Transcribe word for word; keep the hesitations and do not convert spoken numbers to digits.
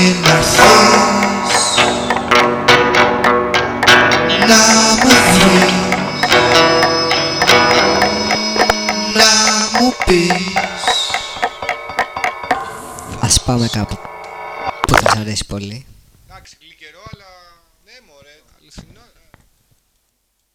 να'ρθείς να με βρεις, να μου πεις. Ας πάμε κάπου που θα σ' αρέσει πολύ. Εντάξει, γλυκερό, αλλά ναι μωρέ, αληθινό.